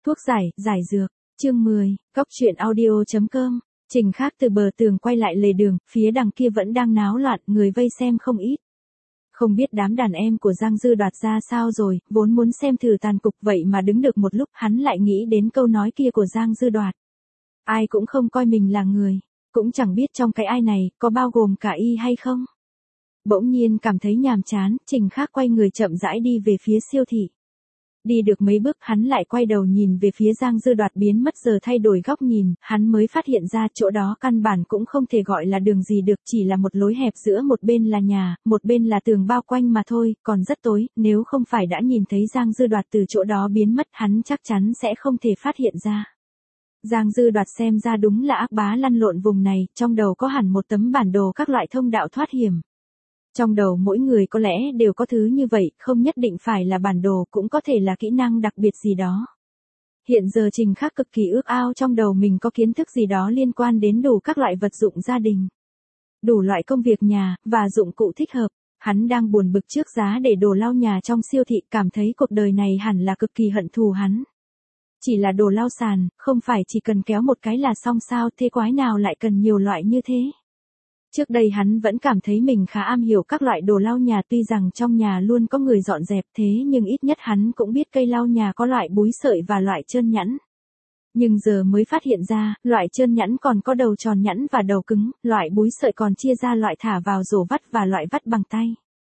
Thuốc giải dược, chương 10, Góc truyện audio.com. Trình Khác từ bờ tường quay lại lề đường, phía đằng kia vẫn đang náo loạn, người vây xem không ít. Không biết đám đàn em của Giang Dư Đoạt ra sao rồi, vốn muốn xem thử tàn cục vậy mà đứng được một lúc hắn lại nghĩ đến câu nói kia của Giang Dư Đoạt. Ai cũng không coi mình là người, cũng chẳng biết trong cái ai này có bao gồm cả y hay không. Bỗng nhiên cảm thấy nhàm chán, Trình Khác quay người chậm rãi đi về phía siêu thị. Đi được mấy bước hắn lại quay đầu nhìn về phía Giang Dư Đoạt biến mất giờ thay đổi góc nhìn, hắn mới phát hiện ra chỗ đó căn bản cũng không thể gọi là đường gì được, chỉ là một lối hẹp giữa một bên là nhà, một bên là tường bao quanh mà thôi, còn rất tối, nếu không phải đã nhìn thấy Giang Dư Đoạt từ chỗ đó biến mất hắn chắc chắn sẽ không thể phát hiện ra. Giang Dư Đoạt xem ra đúng là ác bá lăn lộn vùng này, trong đầu có hẳn một tấm bản đồ các loại thông đạo thoát hiểm. Trong đầu mỗi người có lẽ đều có thứ như vậy, không nhất định phải là bản đồ, cũng có thể là kỹ năng đặc biệt gì đó. Hiện giờ Trình Khác cực kỳ ước ao trong đầu mình có kiến thức gì đó liên quan đến đủ các loại vật dụng gia đình, đủ loại công việc nhà, và dụng cụ thích hợp. Hắn đang buồn bực trước giá để đồ lau nhà trong siêu thị, cảm thấy cuộc đời này hẳn là cực kỳ hận thù hắn. Chỉ là đồ lau sàn, không phải chỉ cần kéo một cái là xong sao, thế quái nào lại cần nhiều loại như thế? Trước đây hắn vẫn cảm thấy mình khá am hiểu các loại đồ lau nhà, tuy rằng trong nhà luôn có người dọn dẹp, thế nhưng ít nhất hắn cũng biết cây lau nhà có loại búi sợi và loại trơn nhẵn. Nhưng giờ mới phát hiện ra, loại trơn nhẵn còn có đầu tròn nhẵn và đầu cứng, loại búi sợi còn chia ra loại thả vào rổ vắt và loại vắt bằng tay.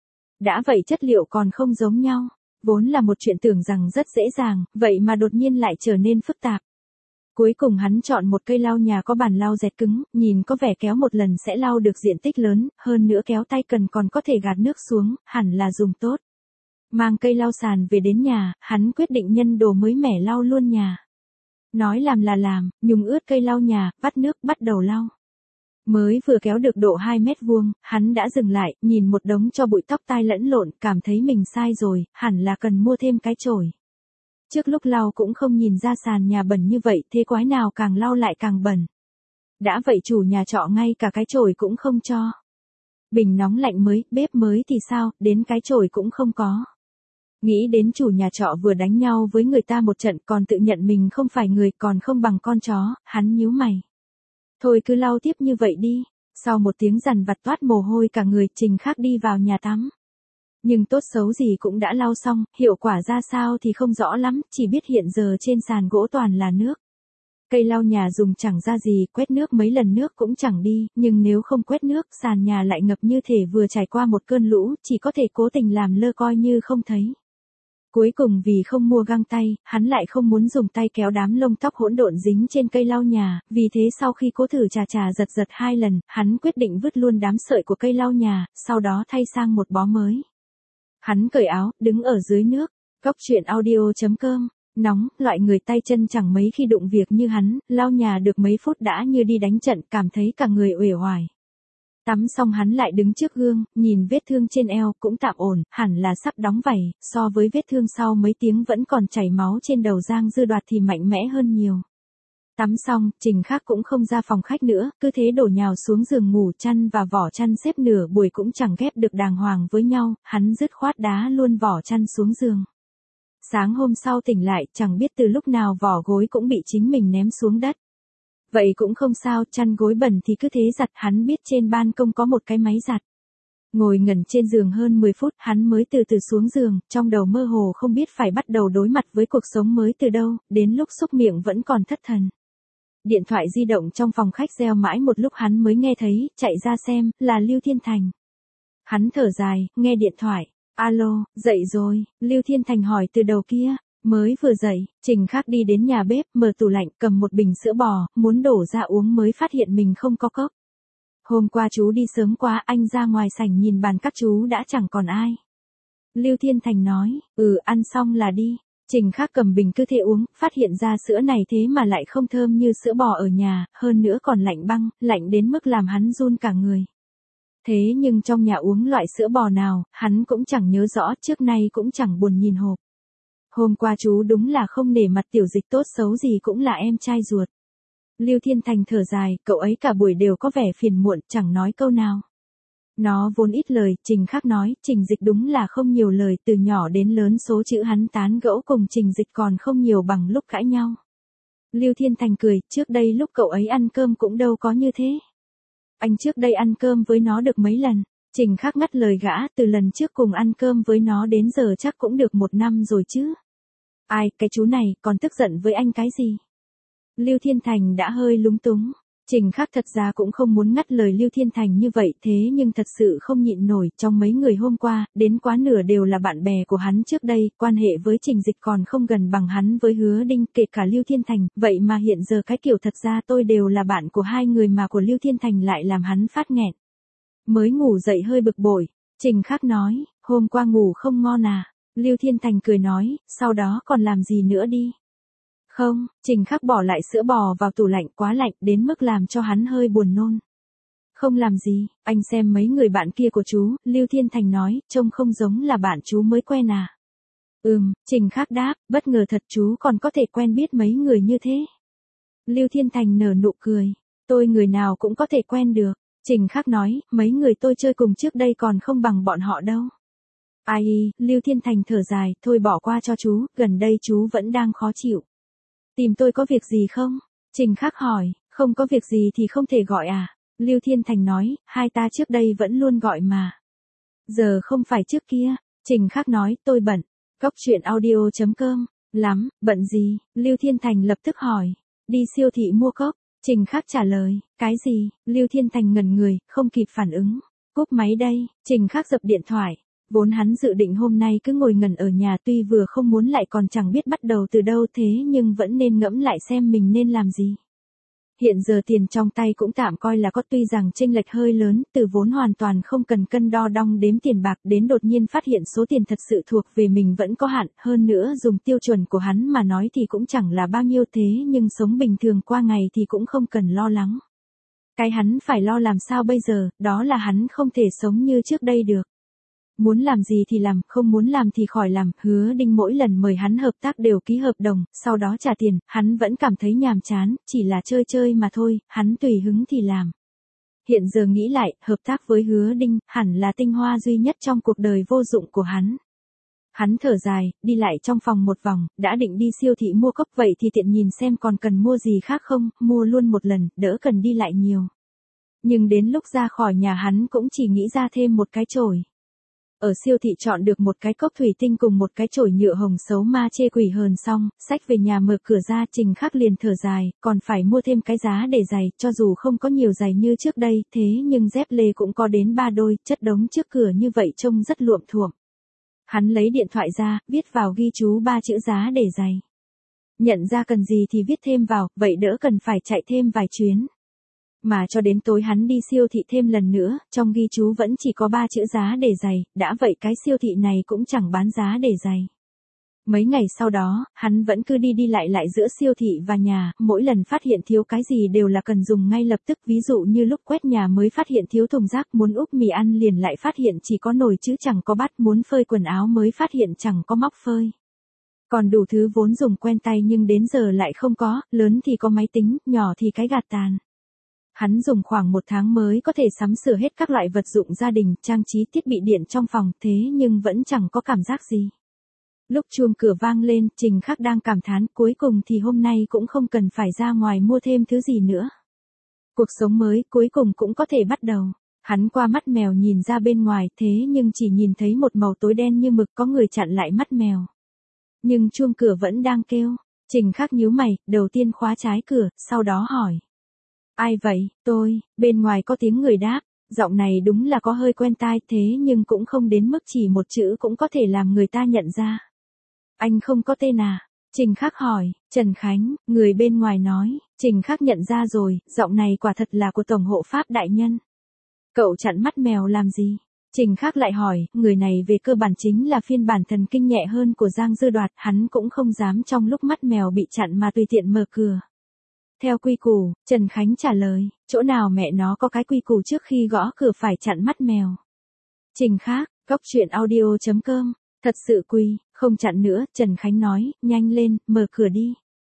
Đã vậy chất liệu còn không giống nhau, vốn là một chuyện tưởng rằng rất dễ dàng, vậy mà đột nhiên lại trở nên phức tạp. Cuối cùng hắn chọn một cây lau nhà có bàn lau dẹt cứng, nhìn có vẻ kéo một lần sẽ lau được diện tích lớn, hơn nữa kéo tay cần còn có thể gạt nước xuống, hẳn là dùng tốt. Mang cây lau sàn về đến nhà, hắn quyết định nhân đồ mới mẻ lau luôn nhà. Nói làm là làm, nhúng ướt cây lau nhà, vắt nước, bắt đầu lau. Mới vừa kéo được độ 2 mét vuông, hắn đã dừng lại, nhìn một đống cho bụi tóc tai lẫn lộn, cảm thấy mình sai rồi, hẳn là cần mua thêm cái chổi. Trước lúc lau cũng không nhìn ra sàn nhà bẩn như vậy, thế quái nào càng lau lại càng bẩn. Đã vậy chủ nhà trọ ngay cả cái chổi cũng không cho. Bình nóng lạnh mới, bếp mới thì sao, đến cái chổi cũng không có. Nghĩ đến chủ nhà trọ vừa đánh nhau với người ta một trận còn tự nhận mình không phải người, còn không bằng con chó, hắn nhíu mày. Thôi cứ lau tiếp như vậy đi. Sau một tiếng dằn vặt toát mồ hôi cả người, Trình Khác đi vào nhà tắm. Nhưng tốt xấu gì cũng đã lau xong, hiệu quả ra sao thì không rõ lắm, chỉ biết hiện giờ trên sàn gỗ toàn là nước. Cây lau nhà dùng chẳng ra gì, quét nước mấy lần nước cũng chẳng đi, nhưng nếu không quét nước, sàn nhà lại ngập như thể vừa trải qua một cơn lũ, chỉ có thể cố tình làm lơ coi như không thấy. Cuối cùng vì không mua găng tay, hắn lại không muốn dùng tay kéo đám lông tóc hỗn độn dính trên cây lau nhà, vì thế sau khi cố thử chà giật 2 lần, hắn quyết định vứt luôn đám sợi của cây lau nhà, sau đó thay sang một bó mới. Hắn cởi áo, đứng ở dưới nước. Góc truyện audio.com. Nóng, loại người tay chân chẳng mấy khi đụng việc như hắn, lau nhà được mấy phút đã như đi đánh trận, cảm thấy cả người uể oải. Tắm xong hắn lại đứng trước gương, nhìn vết thương trên eo cũng tạm ổn, hẳn là sắp đóng vảy, so với vết thương sau mấy tiếng vẫn còn chảy máu trên đầu Giang Dư Đoạt thì mạnh mẽ hơn nhiều. Tắm xong, Trình Khác cũng không ra phòng khách nữa, cứ thế đổ nhào xuống giường ngủ, chăn và vỏ chăn xếp nửa buổi cũng chẳng ghép được đàng hoàng với nhau, hắn dứt khoát đá luôn vỏ chăn xuống giường. Sáng hôm sau tỉnh lại, chẳng biết từ lúc nào vỏ gối cũng bị chính mình ném xuống đất. Vậy cũng không sao, chăn gối bẩn thì cứ thế giặt, hắn biết trên ban công có một cái máy giặt. Ngồi ngẩn trên giường hơn 10 phút, hắn mới từ từ xuống giường, trong đầu mơ hồ không biết phải bắt đầu đối mặt với cuộc sống mới từ đâu, đến lúc xúc miệng vẫn còn thất thần. Điện thoại di động trong phòng khách reo mãi một lúc hắn mới nghe thấy, chạy ra xem, là Lưu Thiên Thành. Hắn thở dài, nghe điện thoại. Alo, dậy rồi, Lưu Thiên Thành hỏi từ đầu kia. Mới vừa dậy, Trình Khác đi đến nhà bếp, mở tủ lạnh, cầm một bình sữa bò, muốn đổ ra uống mới phát hiện mình không có cốc. Hôm qua chú đi sớm quá, anh ra ngoài sảnh nhìn bàn các chú đã chẳng còn ai. Lưu Thiên Thành nói, ăn xong là đi. Trình Khác cầm bình cứ thế uống, phát hiện ra sữa này thế mà lại không thơm như sữa bò ở nhà, hơn nữa còn lạnh băng, lạnh đến mức làm hắn run cả người. Thế nhưng trong nhà uống loại sữa bò nào, hắn cũng chẳng nhớ rõ, trước nay cũng chẳng buồn nhìn hộp. Hôm qua chú đúng là không nể mặt tiểu dịch, tốt xấu gì cũng là em trai ruột. Lưu Thiên Thành thở dài, cậu ấy cả buổi đều có vẻ phiền muộn, chẳng nói câu nào. Nó vốn ít lời, Trình Khắc nói, Trình Dịch đúng là không nhiều lời, từ nhỏ đến lớn số chữ hắn tán gẫu cùng Trình Dịch còn không nhiều bằng lúc cãi nhau. Lưu Thiên Thành cười, trước đây lúc cậu ấy ăn cơm cũng đâu có như thế. Anh trước đây ăn cơm với nó được mấy lần? Trình Khắc ngắt lời gã, từ lần trước cùng ăn cơm với nó đến giờ chắc cũng được 1 năm rồi chứ. Ai, cái chú này, còn tức giận với anh cái gì? Lưu Thiên Thành đã hơi lúng túng. Trình Khắc thật ra cũng không muốn ngắt lời Lưu Thiên Thành như vậy, thế nhưng thật sự không nhịn nổi, trong mấy người hôm qua, đến quá nửa đều là bạn bè của hắn trước đây, quan hệ với Trình Dịch còn không gần bằng hắn với Hứa Đinh, kể cả Lưu Thiên Thành, vậy mà hiện giờ cái kiểu thật ra tôi đều là bạn của hai người mà của Lưu Thiên Thành lại làm hắn phát nghẹn. Mới ngủ dậy hơi bực bội, Trình Khắc nói, hôm qua ngủ không ngon à? Lưu Thiên Thành cười nói, sau đó còn làm gì nữa đi? Không, Trình Khắc bỏ lại sữa bò vào tủ lạnh, quá lạnh đến mức làm cho hắn hơi buồn nôn. Không làm gì, anh xem mấy người bạn kia của chú, Lưu Thiên Thành nói, trông không giống là bạn chú mới quen à. Trình Khắc đáp, bất ngờ thật chú còn có thể quen biết mấy người như thế. Lưu Thiên Thành nở nụ cười, tôi người nào cũng có thể quen được. Trình Khắc nói, mấy người tôi chơi cùng trước đây còn không bằng bọn họ đâu. Ai, Lưu Thiên Thành thở dài, thôi bỏ qua cho chú, gần đây chú vẫn đang khó chịu. Tìm tôi có việc gì không? Trình Khắc hỏi, không có việc gì thì không thể gọi à? Lưu Thiên Thành nói, hai ta trước đây vẫn luôn gọi mà. Giờ không phải trước kia. Trình Khắc nói, tôi bận. Góc chuyện audio.com. Lắm, bận gì? Lưu Thiên Thành lập tức hỏi. Đi siêu thị mua cốc. Trình Khắc trả lời, cái gì? Lưu Thiên Thành ngẩn người, không kịp phản ứng. Cúp máy đây, Trình Khắc dập điện thoại. Vốn hắn dự định hôm nay cứ ngồi ngẩn ở nhà, tuy vừa không muốn lại còn chẳng biết bắt đầu từ đâu, thế nhưng vẫn nên ngẫm lại xem mình nên làm gì. Hiện giờ tiền trong tay cũng tạm coi là có, tuy rằng chênh lệch hơi lớn, từ vốn hoàn toàn không cần cân đo đong đếm tiền bạc đến đột nhiên phát hiện số tiền thật sự thuộc về mình vẫn có hạn, hơn nữa dùng tiêu chuẩn của hắn mà nói thì cũng chẳng là bao nhiêu, thế nhưng sống bình thường qua ngày thì cũng không cần lo lắng. Cái hắn phải lo làm sao bây giờ, đó là hắn không thể sống như trước đây được. Muốn làm gì thì làm, không muốn làm thì khỏi làm. Hứa Đinh mỗi lần mời hắn hợp tác đều ký hợp đồng, sau đó trả tiền, hắn vẫn cảm thấy nhàm chán, chỉ là chơi chơi mà thôi, hắn tùy hứng thì làm. Hiện giờ nghĩ lại, hợp tác với Hứa Đinh, hẳn là tinh hoa duy nhất trong cuộc đời vô dụng của hắn. Hắn thở dài, đi lại trong phòng một vòng, đã định đi siêu thị mua cốc, vậy thì tiện nhìn xem còn cần mua gì khác không, mua luôn một lần, đỡ cần đi lại nhiều. Nhưng đến lúc ra khỏi nhà hắn cũng chỉ nghĩ ra thêm một cái chổi. Ở siêu thị chọn được một cái cốc thủy tinh cùng một cái chổi nhựa hồng xấu ma chê quỷ hờn xong, xách về nhà mở cửa ra, Trình Khắc liền thở dài, còn phải mua thêm cái giá để giày, cho dù không có nhiều giày như trước đây, thế nhưng dép lê cũng có đến 3 đôi, chất đống trước cửa như vậy trông rất luộm thuộm. Hắn lấy điện thoại ra, viết vào ghi chú 3 chữ giá để giày. Nhận ra cần gì thì viết thêm vào, vậy đỡ cần phải chạy thêm vài chuyến. Mà cho đến tối hắn đi siêu thị thêm lần nữa, trong ghi chú vẫn chỉ có 3 chữ giá để giày, đã vậy cái siêu thị này cũng chẳng bán giá để giày. Mấy ngày sau đó, hắn vẫn cứ đi lại giữa siêu thị và nhà, mỗi lần phát hiện thiếu cái gì đều là cần dùng ngay lập tức, ví dụ như lúc quét nhà mới phát hiện thiếu thùng rác, muốn úp mì ăn liền lại phát hiện chỉ có nồi chứ chẳng có bát, muốn phơi quần áo mới phát hiện chẳng có móc phơi. Còn đủ thứ vốn dùng quen tay nhưng đến giờ lại không có, lớn thì có máy tính, nhỏ thì cái gạt tàn. Hắn dùng khoảng 1 tháng mới có thể sắm sửa hết các loại vật dụng gia đình, trang trí thiết bị điện trong phòng, thế nhưng vẫn chẳng có cảm giác gì. Lúc chuông cửa vang lên, Trình Khắc đang cảm thán, cuối cùng thì hôm nay cũng không cần phải ra ngoài mua thêm thứ gì nữa. Cuộc sống mới cuối cùng cũng có thể bắt đầu. Hắn qua mắt mèo nhìn ra bên ngoài, thế nhưng chỉ nhìn thấy một màu tối đen như mực, có người chặn lại mắt mèo. Nhưng chuông cửa vẫn đang kêu. Trình Khắc nhíu mày, đầu tiên khóa trái cửa, sau đó hỏi. Ai vậy? Tôi. Bên ngoài có tiếng người đáp, giọng này đúng là có hơi quen tai, thế nhưng cũng không đến mức chỉ một chữ cũng có thể làm người ta nhận ra. Anh không có tên à? Trình Khắc hỏi. Trần Khánh, người bên ngoài nói. Trình Khắc nhận ra rồi, giọng này quả thật là của Tổng hộ Pháp đại nhân. Cậu chặn mắt mèo làm gì? Trình Khắc lại hỏi, người này về cơ bản chính là phiên bản thần kinh nhẹ hơn của Giang Dư Đoạt, hắn cũng không dám trong lúc mắt mèo bị chặn mà tùy tiện mở cửa. Theo quy củ, Trần Khánh trả lời, chỗ nào mẹ nó có cái quy củ trước khi gõ cửa phải chặn mắt mèo. Trình Khắc, góc chuyện audio.com, thật sự không chặn nữa, Trần Khánh nói, nhanh lên, mở cửa đi.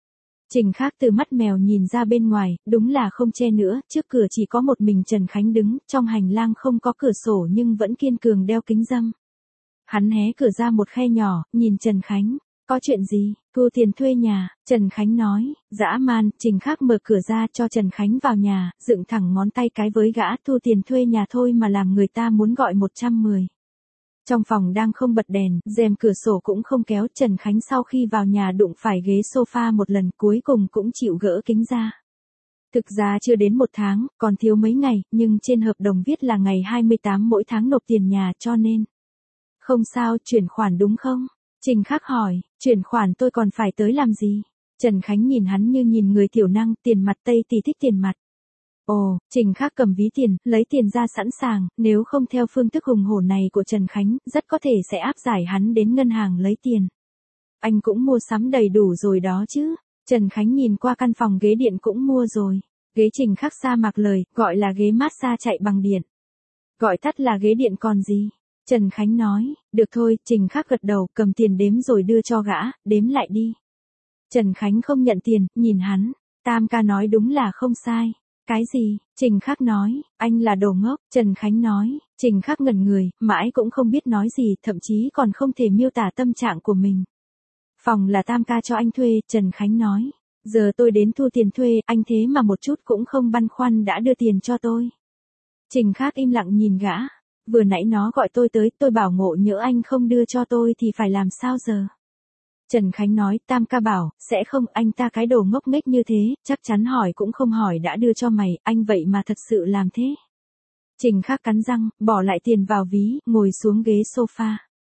Trình Khác từ mắt mèo nhìn ra bên ngoài, đúng là không che nữa, trước cửa chỉ có một mình Trần Khánh đứng, trong hành lang không có cửa sổ nhưng vẫn kiên cường đeo kính râm. Hắn hé cửa ra một khe nhỏ, nhìn Trần Khánh. Có chuyện gì? Thu tiền thuê nhà, Trần Khánh nói. Dã man. Trình Khác mở cửa ra cho Trần Khánh vào nhà, dựng thẳng ngón tay cái với gã. Thu tiền thuê nhà thôi mà làm người ta muốn gọi 110. Trong phòng đang không bật đèn, rèm cửa sổ cũng không kéo. Trần Khánh sau khi vào nhà đụng phải ghế sofa một lần, cuối cùng cũng chịu gỡ kính ra. Thực ra chưa đến 1 tháng, còn thiếu mấy ngày, nhưng trên hợp đồng viết là ngày 28 mỗi tháng nộp tiền nhà cho nên. Không sao, chuyển khoản đúng không? Trình Khác hỏi, chuyển khoản tôi còn phải tới làm gì? Trần Khánh nhìn hắn như nhìn người tiểu năng, tiền mặt Tây thì thích tiền mặt. Ồ, Trình Khác cầm ví tiền, lấy tiền ra sẵn sàng, nếu không theo phương thức hùng hổ này của Trần Khánh, rất có thể sẽ áp giải hắn đến ngân hàng lấy tiền. Anh cũng mua sắm đầy đủ rồi đó chứ. Trần Khánh nhìn qua căn phòng ghế điện cũng mua rồi. Ghế Trình Khác sa mạc lời, gọi là ghế massage chạy bằng điện. Gọi tắt là ghế điện còn gì? Trần Khánh nói, được thôi. Trình Khác gật đầu, cầm tiền đếm rồi đưa cho gã, đếm lại đi. Trần Khánh không nhận tiền, nhìn hắn. Tam ca nói đúng là không sai. Cái gì? Trình Khác nói, anh là đồ ngốc. Trần Khánh nói. Trình Khác ngẩn người, mãi cũng không biết nói gì, thậm chí còn không thể miêu tả tâm trạng của mình. Phòng là Tam ca cho anh thuê, Trần Khánh nói. Giờ tôi đến thu tiền thuê, anh thế mà một chút cũng không băn khoăn đã đưa tiền cho tôi. Trình Khác im lặng nhìn gã. Vừa nãy nó gọi tôi tới, tôi bảo ngộ nhỡ anh không đưa cho tôi thì phải làm sao giờ? Trần Khánh nói, Tam ca bảo, sẽ không, anh ta cái đồ ngốc nghếch như thế, chắc chắn hỏi cũng không hỏi đã đưa cho mày, anh vậy mà thật sự làm thế. Trình Khác cắn răng, bỏ lại tiền vào ví, ngồi xuống ghế sofa.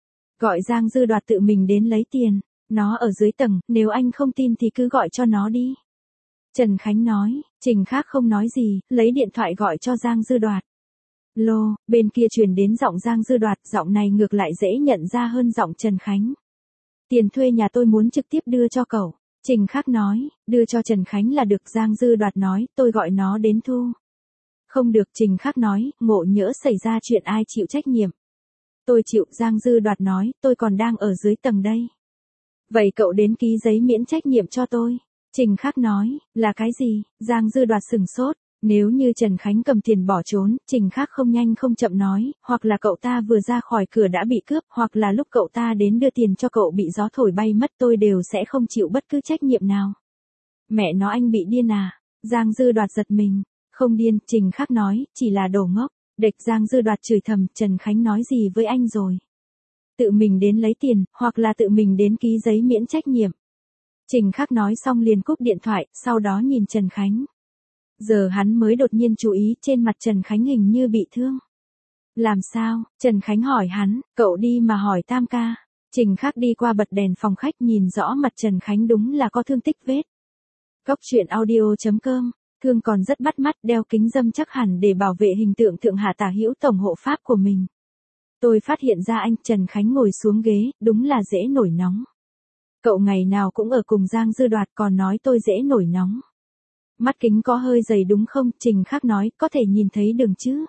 Gọi Giang Dư Đoạt tự mình đến lấy tiền, nó ở dưới tầng, nếu anh không tin thì cứ gọi cho nó đi. Trần Khánh nói, Trình Khác không nói gì, lấy điện thoại gọi cho Giang Dư Đoạt. Lô, bên kia truyền đến giọng Giang Dư Đoạt, giọng này ngược lại dễ nhận ra hơn giọng Trần Khánh. Tiền thuê nhà tôi muốn trực tiếp đưa cho cậu. Trình Khác nói, đưa cho Trần Khánh là được. Giang Dư Đoạt nói, tôi gọi nó đến thu. Không được. Trình Khác nói, ngộ nhỡ xảy ra chuyện ai chịu trách nhiệm. Tôi chịu. Giang Dư Đoạt nói, tôi còn đang ở dưới tầng đây. Vậy cậu đến ký giấy miễn trách nhiệm cho tôi. Trình Khác nói, là cái gì? Giang Dư Đoạt sửng sốt. Nếu như Trần Khánh cầm tiền bỏ trốn, Trình Khác không nhanh không chậm nói, hoặc là cậu ta vừa ra khỏi cửa đã bị cướp, hoặc là lúc cậu ta đến đưa tiền cho cậu bị gió thổi bay mất, tôi đều sẽ không chịu bất cứ trách nhiệm nào. Mẹ nó, anh bị điên à? Giang Dư Đoạt giật mình. Không điên, Trình Khác nói, chỉ là đồ ngốc. Địch. Giang Dư Đoạt chửi thầm, Trần Khánh nói gì với anh rồi? Tự mình đến lấy tiền, hoặc là tự mình đến ký giấy miễn trách nhiệm. Trình Khác nói xong liền cúp điện thoại, sau đó nhìn Trần Khánh. Giờ hắn mới đột nhiên chú ý trên mặt Trần Khánh hình như bị thương. Làm sao? Trần Khánh hỏi hắn, cậu đi mà hỏi Tam ca. Trình Khác đi qua bật đèn phòng khách nhìn rõ mặt Trần Khánh đúng là có thương tích vết. Cóc truyện audio.com, thương còn rất bắt mắt, đeo kính râm chắc hẳn để bảo vệ hình tượng thượng hạ tả hữu tổng hộ pháp của mình. Tôi phát hiện ra anh. Trần Khánh ngồi xuống ghế, đúng là dễ nổi nóng. Cậu ngày nào cũng ở cùng Giang Dư Đoạt còn nói tôi dễ nổi nóng. Mắt kính có hơi dày đúng không? Trình Khác nói, có thể nhìn thấy đường chứ.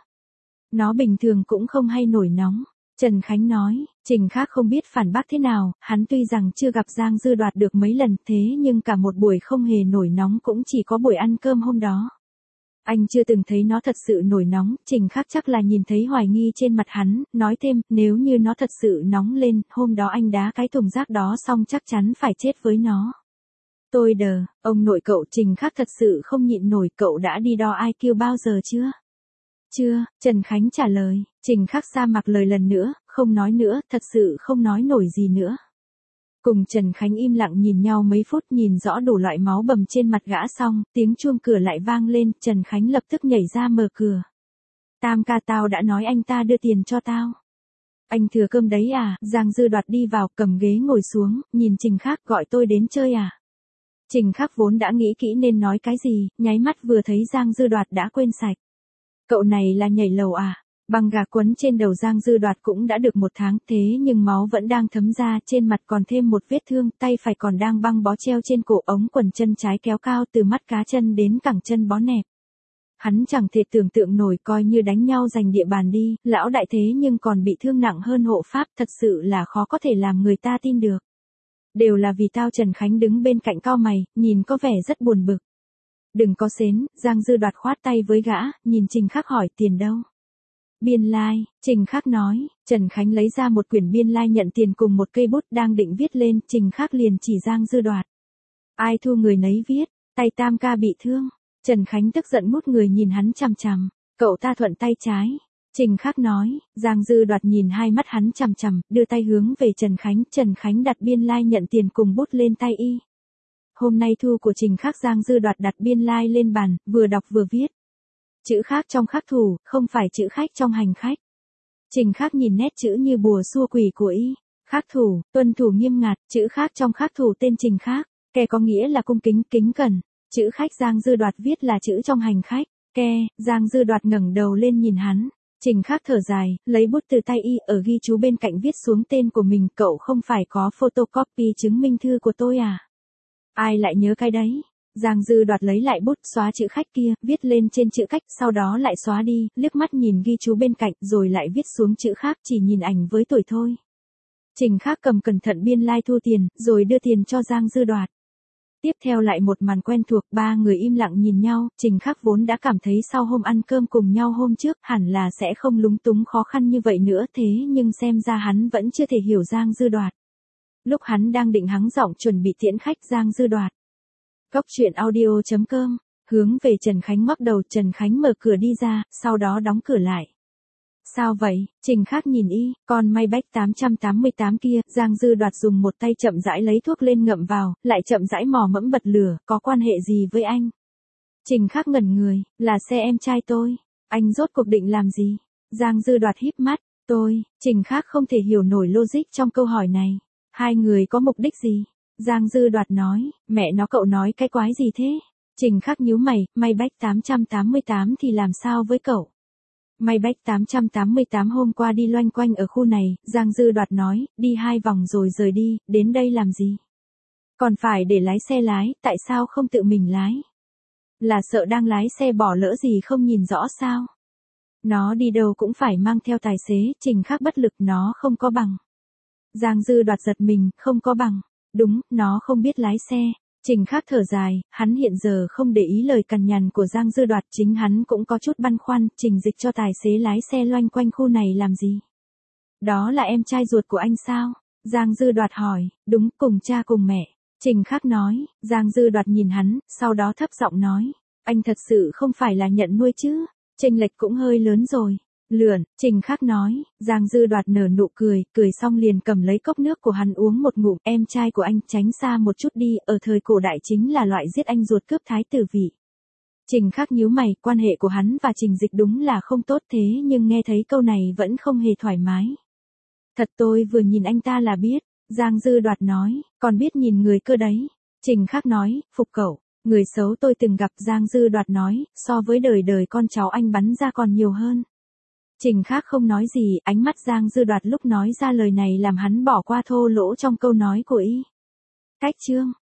Nó bình thường cũng không hay nổi nóng. Trần Khánh nói, Trình Khác không biết phản bác thế nào, hắn tuy rằng chưa gặp Giang Dư Đoạt được mấy lần thế nhưng cả một buổi không hề nổi nóng cũng chỉ có buổi ăn cơm hôm đó. Anh chưa từng thấy nó thật sự nổi nóng. Trình Khác chắc là nhìn thấy hoài nghi trên mặt hắn, nói thêm, nếu như nó thật sự nóng lên, hôm đó anh đá cái thùng rác đó xong chắc chắn phải chết với nó. Tôi đờ, ông nội cậu. Trình Khác thật sự không nhịn nổi. Cậu đã đi đo IQ bao giờ chưa? Chưa, Trần Khánh trả lời. Trình Khác sa mạc lời lần nữa, không nói nữa, thật sự không nói nổi gì nữa. Cùng Trần Khánh im lặng nhìn nhau mấy phút, nhìn rõ đủ loại máu bầm trên mặt gã xong, tiếng chuông cửa lại vang lên, Trần Khánh lập tức nhảy ra mở cửa. Tam ca, tao đã nói anh ta đưa tiền cho tao. Anh thừa cơm đấy à? Giang Dư Đoạt đi vào, cầm ghế ngồi xuống, nhìn Trình Khác, gọi tôi đến chơi à? Trình Khác vốn đã nghĩ kỹ nên nói cái gì, nháy mắt vừa thấy Giang Dư Đoạt đã quên sạch. Cậu này là nhảy lầu à? Băng gạc quấn trên đầu Giang Dư Đoạt cũng đã được 1 tháng, thế nhưng máu vẫn đang thấm ra, trên mặt còn thêm một vết thương, tay phải còn đang băng bó treo trên cổ, ống quần chân trái kéo cao từ mắt cá chân đến cẳng chân bó nẹp. Hắn chẳng thể tưởng tượng nổi, coi như đánh nhau giành địa bàn đi, lão đại thế nhưng còn bị thương nặng hơn hộ pháp, thật sự là khó có thể làm người ta tin được. Đều là vì tao. Trần Khánh đứng bên cạnh cau mày, nhìn có vẻ rất buồn bực. Đừng có xến, Giang Dư Đoạt khoát tay với gã, nhìn Trình Khắc hỏi tiền đâu. Biên lai, Trình Khắc nói. Trần Khánh lấy ra một quyển biên lai nhận tiền cùng một cây bút đang định viết lên, Trình Khắc liền chỉ Giang Dư Đoạt. Ai thu người nấy viết, tay Tam ca bị thương. Trần Khánh tức giận ngút người nhìn hắn chằm chằm, cậu ta thuận tay trái. Trình Khắc nói. Giang Dư Đoạt nhìn hai mắt hắn chằm chằm, đưa tay hướng về Trần Khánh. Trần Khánh đặt biên lai nhận tiền cùng bút lên tay y. Hôm nay thu của Trình Khắc. Giang Dư Đoạt đặt biên lai lên bàn, vừa đọc vừa viết. Chữ khác trong khắc thủ, không phải chữ khách trong hành khách. Trình Khắc nhìn nét chữ như bùa xua quỷ của y. Khắc thủ, tuân thủ nghiêm ngặt, chữ khác trong khắc thủ tên Trình Khắc. Ke có nghĩa là cung kính, kính cẩn. Chữ khách Giang Dư Đoạt viết là chữ trong hành khách. Ke, Giang Dư Đoạt ngẩng đầu lên nhìn hắn. Trình Khắc thở dài, lấy bút từ tay y ở ghi chú bên cạnh viết xuống tên của mình. Cậu không phải có photocopy chứng minh thư của tôi à? Ai lại nhớ cái đấy? Giang Dư Đoạt lấy lại bút, xóa chữ khách kia, viết lên trên chữ khách, sau đó lại xóa đi, liếc mắt nhìn ghi chú bên cạnh, rồi lại viết xuống chữ khác, chỉ nhìn ảnh với tuổi thôi. Trình Khắc cầm cẩn thận biên lai thu tiền, rồi đưa tiền cho Giang Dư Đoạt. Tiếp theo lại một màn quen thuộc, ba người im lặng nhìn nhau. Trình Khắc vốn đã cảm thấy sau hôm ăn cơm cùng nhau hôm trước, hẳn là sẽ không lúng túng khó khăn như vậy nữa, thế nhưng xem ra hắn vẫn chưa thể hiểu Giang Dư Đoạt. Lúc hắn đang định hắng giọng chuẩn bị tiễn khách Giang Dư Đoạt. Cốc truyện audio.com, hướng về Trần Khánh ngoắc đầu. Trần Khánh mở cửa đi ra, sau đó đóng cửa lại. Sao vậy? Trình Khắc nhìn y, con Maybach 888 kia. Giang Dư Đoạt dùng một tay chậm rãi lấy thuốc lên ngậm vào, lại chậm rãi mò mẫm bật lửa, có quan hệ gì với anh? Trình Khắc ngẩn người, là xe em trai tôi. Anh rốt cuộc định làm gì? Giang Dư Đoạt híp mắt, Trình Khắc không thể hiểu nổi logic trong câu hỏi này. Hai người có mục đích gì? Giang Dư Đoạt nói, mẹ nó cậu nói cái quái gì thế? Trình Khắc nhíu mày, Maybach 888 thì làm sao với cậu? Maybach 888 hôm qua đi loanh quanh ở khu này. Giang Dư Đoạt nói, đi 2 vòng rồi rời đi, đến đây làm gì? Còn phải để lái xe lái, tại sao không tự mình lái? Là sợ đang lái xe bỏ lỡ gì không nhìn rõ sao? Nó đi đâu cũng phải mang theo tài xế. Trình Khắc bất lực, nó không có bằng. Giang Dư Đoạt giật mình, không có bằng. Đúng, nó không biết lái xe. Trình Khắc thở dài, hắn hiện giờ không để ý lời cằn nhằn của Giang Dư Đoạt, chính hắn cũng có chút băn khoăn. Trình Dịch cho tài xế lái xe loanh quanh khu này làm gì? Đó là em trai ruột của anh sao? Giang Dư Đoạt hỏi. Đúng, cùng cha cùng mẹ. Trình Khắc nói. Giang Dư Đoạt nhìn hắn, sau đó thấp giọng nói. Anh thật sự không phải là nhận nuôi chứ? Chênh lệch cũng hơi lớn rồi. Lượn, Trình Khắc nói. Giang Dư Đoạt nở nụ cười, cười xong liền cầm lấy cốc nước của hắn uống một ngụm. Em trai của anh, tránh xa một chút đi, ở thời cổ đại chính là loại giết anh ruột cướp thái tử vị. Trình Khắc nhíu mày, quan hệ của hắn và Trình Dịch đúng là không tốt, thế nhưng nghe thấy câu này vẫn không hề thoải mái. Thật, tôi vừa nhìn anh ta là biết. Giang Dư Đoạt nói, còn biết nhìn người cơ đấy. Trình Khắc nói, phục cậu. Người xấu tôi từng gặp. Giang Dư Đoạt nói, so với đời đời con cháu anh bắn ra còn nhiều hơn. Trình Khắc không nói gì, ánh mắt Giang Dư Đoạt lúc nói ra lời này làm hắn bỏ qua thô lỗ trong câu nói của y. Cách chương